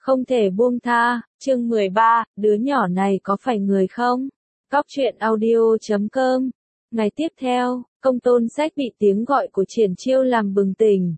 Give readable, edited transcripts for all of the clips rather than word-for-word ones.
không thể buông tha. Chương 13, đứa nhỏ này có phải người không? Cóc truyện audio.com. Ngày tiếp theo, Công Tôn Sách bị tiếng gọi của Triển Chiêu làm bừng tỉnh.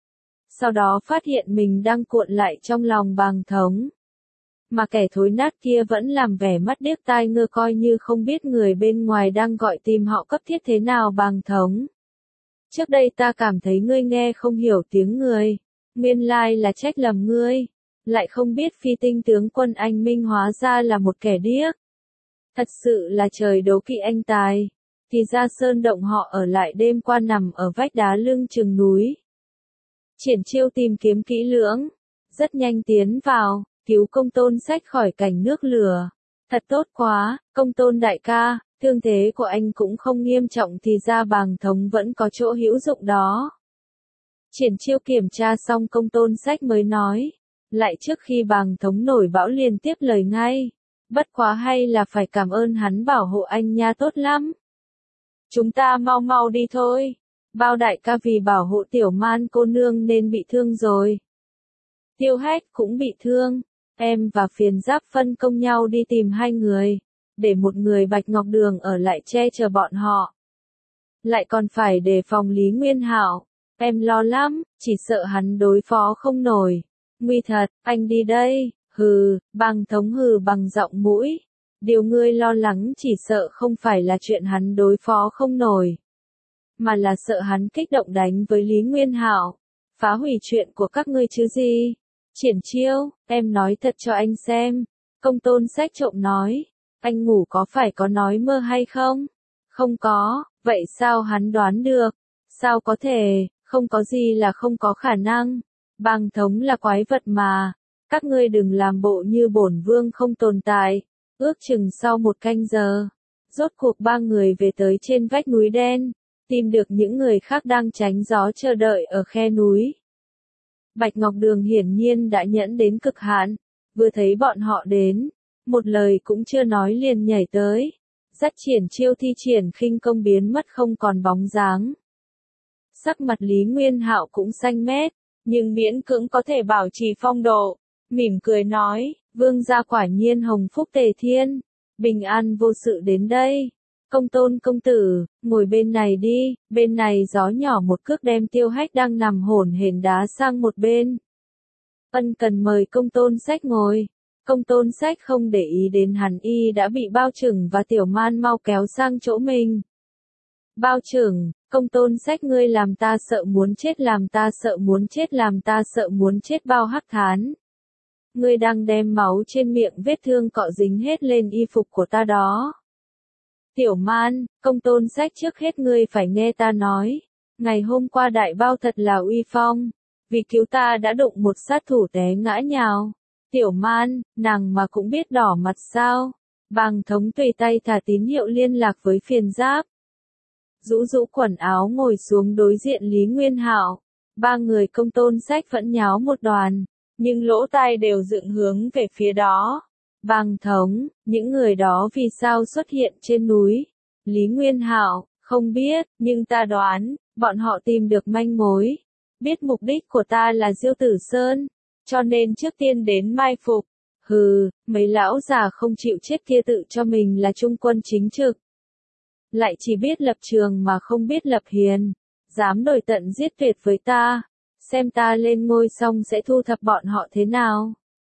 Sau đó phát hiện mình đang cuộn lại trong lòng Bàng Thống. Mà kẻ thối nát kia vẫn làm vẻ mắt điếc tai ngơ coi như không biết người bên ngoài đang gọi tìm họ cấp thiết thế nào. Bàng Thống. Trước đây ta cảm thấy ngươi nghe không hiểu tiếng người. Nguyên lai là trách lầm ngươi. Lại không biết phi tinh tướng quân anh Minh hóa ra là một kẻ điếc. Thật sự là trời đố kỵ anh tài. Thì ra sơn động họ ở lại đêm qua nằm ở vách đá lưng chừng núi. Triển Chiêu tìm kiếm kỹ lưỡng. Rất nhanh tiến vào, cứu Công Tôn Sách khỏi cảnh nước lửa. Thật tốt quá, Công Tôn đại ca, thương thế của anh cũng không nghiêm trọng thì ra Bàng Thống vẫn có chỗ hữu dụng đó. Triển Chiêu kiểm tra xong Công Tôn Sách mới nói. Lại trước khi Bàng Thống nổi bão liền tiếp lời ngay. Bất quá hay là phải cảm ơn hắn bảo hộ anh nha, tốt lắm. Chúng ta mau mau đi thôi. Bao đại ca vì bảo hộ Tiểu Man cô nương nên bị thương rồi. Tiêu Hách cũng bị thương. Em và Phiền Giáp phân công nhau đi tìm hai người. Để một người Bạch Ngọc Đường ở lại che chở bọn họ. Lại còn phải đề phòng Lý Nguyên Hạo. Em lo lắm, chỉ sợ hắn đối phó không nổi. Nguy thật, anh đi đây. Hừ, Bàng Thống hừ bằng giọng mũi. Điều ngươi lo lắng chỉ sợ không phải là chuyện hắn đối phó không nổi. Mà là sợ hắn kích động đánh với Lý Nguyên Hạo. Phá hủy chuyện của các ngươi chứ gì. Triển Chiêu, em nói thật cho anh xem. Công Tôn Sách trộm nói. Anh ngủ có phải có nói mơ hay không? Không có, vậy sao hắn đoán được? Sao có thể, không có gì là không có khả năng. Bàng Thống là quái vật mà. Các ngươi đừng làm bộ như bổn vương không tồn tại. Ước chừng sau 1 canh giờ. Rốt cuộc 3 người về tới trên vách núi đen. Tìm được những người khác đang tránh gió chờ đợi ở khe núi. Bạch Ngọc Đường hiển nhiên đã nhẫn đến cực hạn. Vừa thấy bọn họ đến. Một lời cũng chưa nói liền nhảy tới. Dắt Triển Chiêu thi triển khinh công biến mất không còn bóng dáng. Sắc mặt Lý Nguyên Hạo cũng xanh mét. Nhưng miễn cưỡng có thể bảo trì phong độ. Mỉm cười nói, vương gia quả nhiên hồng phúc tề thiên. Bình an vô sự đến đây. Công Tôn công tử, ngồi bên này đi. Bên này gió nhỏ một cước đem Tiêu Hách đang nằm hổn hển đá sang một bên. Ân cần mời Công Tôn Sách ngồi. Công Tôn Sách không để ý đến hắn, y đã bị Bao Chừng và Tiểu Man mau kéo sang chỗ mình. Bao Chừng, Công Tôn Sách ngươi làm ta sợ muốn chết, làm ta sợ muốn chết, làm ta sợ muốn chết. Bao Hắc thán. Ngươi đang đem máu trên miệng vết thương cọ dính hết lên y phục của ta đó. Tiểu Man, Công Tôn Sách trước hết ngươi phải nghe ta nói. Ngày hôm qua đại bao thật là uy phong. Vì cứu ta đã đụng một sát thủ té ngã nhào. Tiểu Man, nàng mà cũng biết đỏ mặt sao. Bàng Thống tùy tay thả tín hiệu liên lạc với Phiền Giáp. Rũ rũ quần áo ngồi xuống đối diện Lý Nguyên Hạo. 3 người Công Tôn Sách vẫn nháo một đoàn. Nhưng lỗ tai đều dựng hướng về phía đó. Bàng Thống, những người đó vì sao xuất hiện trên núi? Lý Nguyên Hạo, không biết, nhưng ta đoán, bọn họ tìm được manh mối. Biết mục đích của ta là Diêu Tử Sơn, cho nên trước tiên đến mai phục. Hừ, mấy lão già không chịu chết kia tự cho mình là trung quân chính trực. Lại chỉ biết lập trường mà không biết lập hiền. Dám đổi tận giết tuyệt với ta. Xem ta lên ngôi xong sẽ thu thập bọn họ thế nào.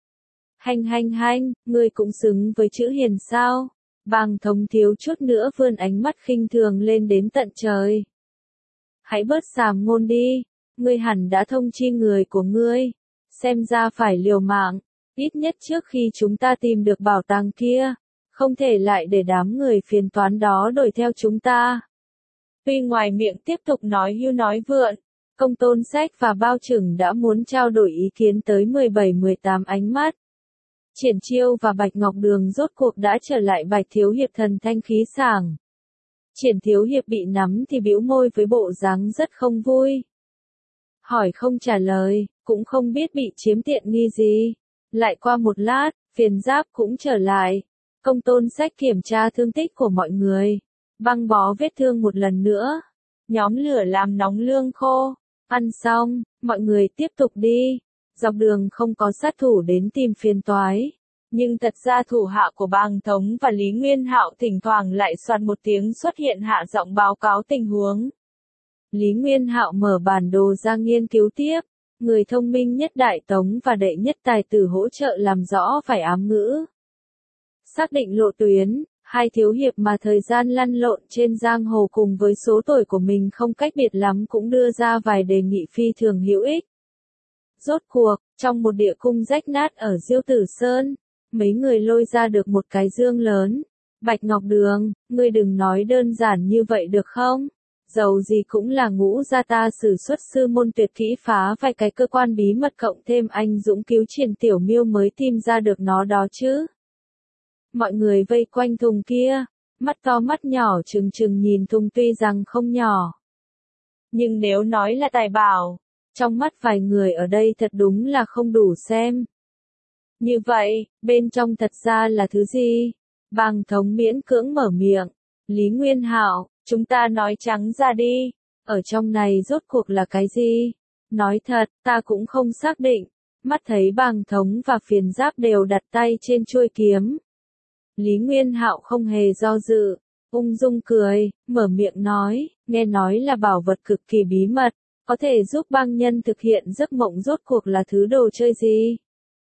Hanh, ngươi cũng xứng với chữ hiền sao? Bàng Thống thiếu chút nữa vươn ánh mắt khinh thường lên đến tận trời. Hãy bớt sàm ngôn đi. Ngươi hẳn đã thông chi người của ngươi. Xem ra phải liều mạng. Ít nhất trước khi chúng ta tìm được bảo tàng kia. Không thể lại để đám người phiền toán đó đuổi theo chúng ta. Tuy ngoài miệng tiếp tục nói hưu nói vượn. Công Tôn Sách và Bao Chừng đã muốn trao đổi ý kiến tới 17-18 ánh mắt. Triển Chiêu và Bạch Ngọc Đường rốt cuộc đã trở lại. Bạch Thiếu Hiệp thần thanh khí sảng. Triển Thiếu Hiệp bị nắm thì bĩu môi với bộ dáng rất không vui. Hỏi không trả lời, cũng không biết bị chiếm tiện nghi gì. Lại qua một lát, Phiền Giáp cũng trở lại. Công Tôn Sách kiểm tra thương tích của mọi người. Băng bó vết thương một lần nữa. Nhóm lửa làm nóng lương khô. Ăn xong, mọi người tiếp tục đi. Dọc đường không có sát thủ đến tìm phiền toái. Nhưng thật ra thủ hạ của Bàng Thống và Lý Nguyên Hạo thỉnh thoảng lại soạt một tiếng xuất hiện hạ giọng báo cáo tình huống. Lý Nguyên Hạo mở bản đồ ra nghiên cứu tiếp. Người thông minh nhất Đại Tống và đệ nhất tài tử hỗ trợ làm rõ phải ám ngữ. Xác định lộ tuyến, hai thiếu hiệp mà thời gian lăn lộn trên giang hồ cùng với số tuổi của mình không cách biệt lắm cũng đưa ra vài đề nghị phi thường hữu ích. Rốt cuộc, trong một địa cung rách nát ở Diêu Tử Sơn, mấy người lôi ra được một cái dương lớn. Bạch Ngọc Đường, ngươi đừng nói đơn giản như vậy được không? Dầu gì cũng là Ngũ gia ta sử xuất sư môn tuyệt kỹ phá vài cái cơ quan bí mật cộng thêm anh dũng cứu Triển Tiểu Miêu mới tìm ra được nó đó chứ. Mọi người vây quanh thùng kia, mắt to mắt nhỏ trừng trừng nhìn thùng tuy rằng không nhỏ. Nhưng nếu nói là tài bảo, trong mắt vài người ở đây thật đúng là không đủ xem. Như vậy, bên trong thật ra là thứ gì? Bàng Thống miễn cưỡng mở miệng. Lý Nguyên Hạo, chúng ta nói trắng ra đi. Ở trong này rốt cuộc là cái gì? Nói thật, ta cũng không xác định. Mắt thấy Bàng Thống và Phiền Giáp đều đặt tay trên chuôi kiếm. Lý Nguyên Hạo không hề do dự, ung dung cười, mở miệng nói, nghe nói là bảo vật cực kỳ bí mật, có thể giúp bang nhân thực hiện giấc mộng rốt cuộc là thứ đồ chơi gì?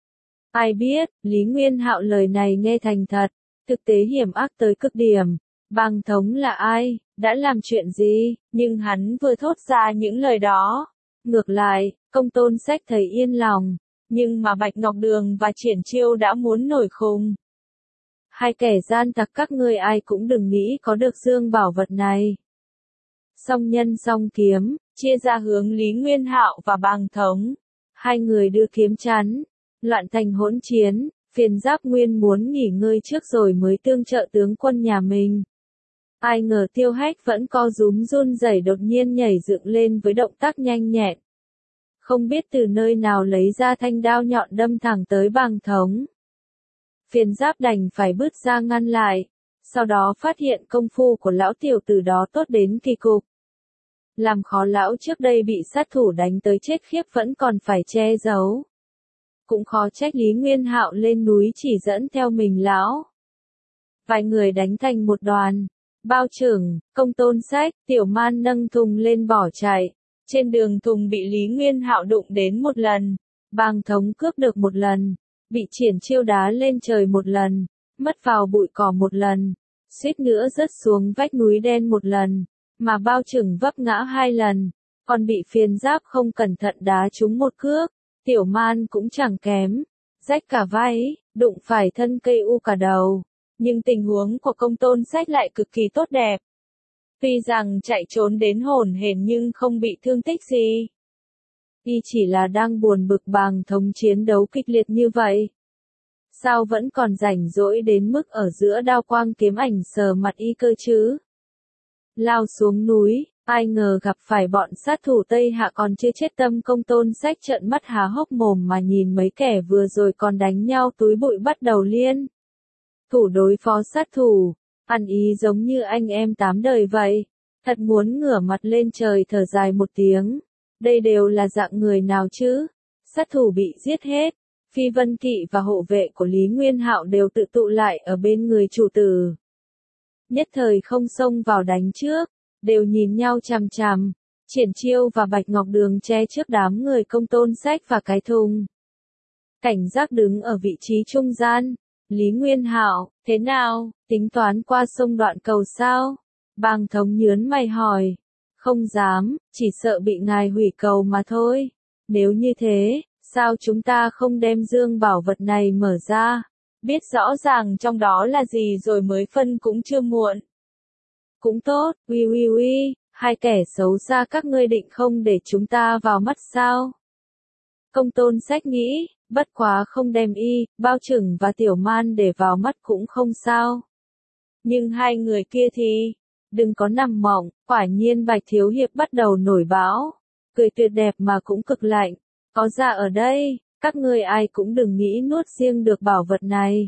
Ai biết, Lý Nguyên Hạo lời này nghe thành thật, thực tế hiểm ác tới cực điểm. Bàng Thống là ai, đã làm chuyện gì, nhưng hắn vừa thốt ra những lời đó. Ngược lại, Công Tôn Sách thấy yên lòng, nhưng mà Bạch Ngọc Đường và Triển Chiêu đã muốn nổi khùng. Hai kẻ gian tặc các ngươi ai cũng đừng nghĩ có được dương bảo vật này. Song nhân song kiếm, chia ra hướng Lý Nguyên Hạo và Bàng Thống. Hai người đưa kiếm chắn, loạn thành hỗn chiến, Phiền Giáp nguyên muốn nghỉ ngơi trước rồi mới tương trợ tướng quân nhà mình. Ai ngờ Tiêu Hách vẫn co rúm run rẩy đột nhiên nhảy dựng lên với động tác nhanh nhẹn. Không biết từ nơi nào lấy ra thanh đao nhọn đâm thẳng tới Bàng Thống. Phiền Giáp đành phải bước ra ngăn lại, sau đó phát hiện công phu của lão tiểu tử đó tốt đến kỳ cục. Làm khó lão trước đây bị sát thủ đánh tới chết khiếp vẫn còn phải che giấu. Cũng khó trách Lý Nguyên Hạo lên núi chỉ dẫn theo mình lão. Vài người đánh thành một đoàn, Bao Trưởng, Công Tôn Sách, Tiểu Man nâng thùng lên bỏ chạy. Trên đường thùng bị Lý Nguyên Hạo đụng đến một lần, Bàng Thống cướp được một lần. Bị Triển Chiêu đá lên trời một lần, mất vào bụi cỏ một lần, suýt nữa rớt xuống vách núi đen một lần, mà Bao Trưởng vấp ngã hai lần, còn bị Phiền Giáp không cẩn thận đá trúng một cước. Tiểu Man cũng chẳng kém, rách cả vai, đụng phải thân cây u cả đầu, nhưng tình huống của Công Tôn Sách lại cực kỳ tốt đẹp. Tuy rằng chạy trốn đến hổn hển nhưng không bị thương tích gì. Y chỉ là đang buồn bực Bàng Thống chiến đấu kịch liệt như vậy. Sao vẫn còn rảnh rỗi đến mức ở giữa đao quang kiếm ảnh sờ mặt y cơ chứ? Lao xuống núi, ai ngờ gặp phải bọn sát thủ Tây Hạ còn chưa chết tâm. Công Tôn Sách trợn mắt há hốc mồm mà nhìn mấy kẻ vừa rồi còn đánh nhau túi bụi bắt đầu liên thủ đối phó sát thủ, ăn ý giống như anh em tám đời vậy. Thật muốn ngửa mặt lên trời thở dài một tiếng. Đây đều là dạng người nào chứ? Sát thủ bị giết hết, Phi Vân Kỵ và hộ vệ của Lý Nguyên Hạo đều tự tụ lại ở bên người chủ tử. Nhất thời không xông vào đánh trước, đều nhìn nhau chằm chằm. Triển Chiêu và Bạch Ngọc Đường che trước đám người Công Tôn Sách và cái thùng. Cảnh giác đứng ở vị trí trung gian. Lý Nguyên Hạo, thế nào, tính toán qua sông Đoạn Cầu sao? Bàng Thống nhớn mày hỏi. Không dám, chỉ sợ bị ngài hủy cầu mà thôi. Nếu như thế, sao chúng ta không đem dương bảo vật này mở ra? Biết rõ ràng trong đó là gì rồi mới phân cũng chưa muộn. Cũng tốt, uy, hai kẻ xấu xa các ngươi định không để chúng ta vào mắt sao? Công Tôn Sách nghĩ, bất quá không đem y, Bao Trưởng và Tiểu Man để vào mắt cũng không sao. Nhưng hai người kia thì, đừng có nằm mộng, quả nhiên Bạch Thiếu Hiệp bắt đầu nổi báo. Cười tuyệt đẹp mà cũng cực lạnh, có ra ở đây, các ngươi ai cũng đừng nghĩ nuốt riêng được bảo vật này.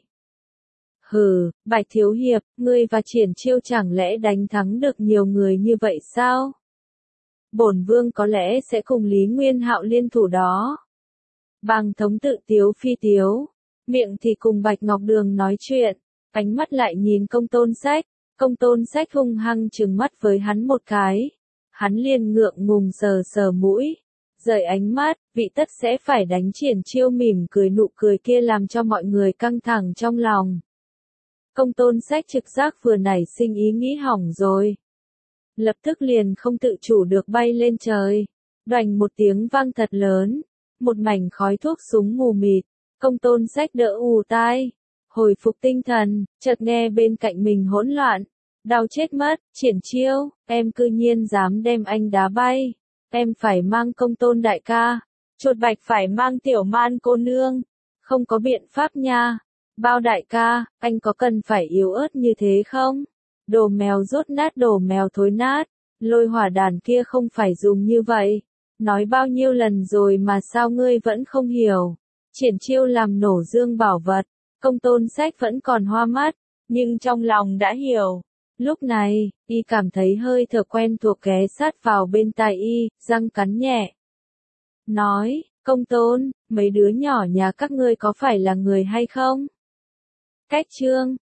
Hừ, Bạch Thiếu Hiệp, ngươi và Triển Chiêu chẳng lẽ đánh thắng được nhiều người như vậy sao? Bổn vương có lẽ sẽ cùng Lý Nguyên Hạo liên thủ đó. Bàng Thống tự tiếu phi tiếu, miệng thì cùng Bạch Ngọc Đường nói chuyện, ánh mắt lại nhìn Công Tôn Sách. Công Tôn Sách hung hăng trừng mắt với hắn một cái. Hắn liền ngượng ngùng sờ sờ mũi, rời ánh mắt, vị tất sẽ phải đánh Triển Chiêu mỉm cười nụ cười kia làm cho mọi người căng thẳng trong lòng. Công Tôn Sách trực giác vừa nảy sinh ý nghĩ hỏng rồi. Lập tức liền không tự chủ được bay lên trời. Đoành một tiếng vang thật lớn, một mảnh khói thuốc súng mù mịt. Công Tôn Sách đỡ ù tai, hồi phục tinh thần, chợt nghe bên cạnh mình hỗn loạn. Đau chết mất, Triển Chiêu, em cư nhiên dám đem anh đá bay. Em phải mang Công Tôn đại ca, Chuột Bạch phải mang Tiểu Man cô nương. Không có biện pháp nha. Bao đại ca, anh có cần phải yếu ớt như thế không? Đồ mèo rốt nát đồ mèo thối nát, lôi hỏa đàn kia không phải dùng như vậy. Nói bao nhiêu lần rồi mà sao ngươi vẫn không hiểu. Triển Chiêu làm nổ dương bảo vật, Công Tôn Sách vẫn còn hoa mắt, nhưng trong lòng đã hiểu. Lúc này, y cảm thấy hơi thở quen thuộc ghé sát vào bên tai y, răng cắn nhẹ. Nói, Công Tôn, mấy đứa nhỏ nhà các ngươi có phải là người hay không? Cách chương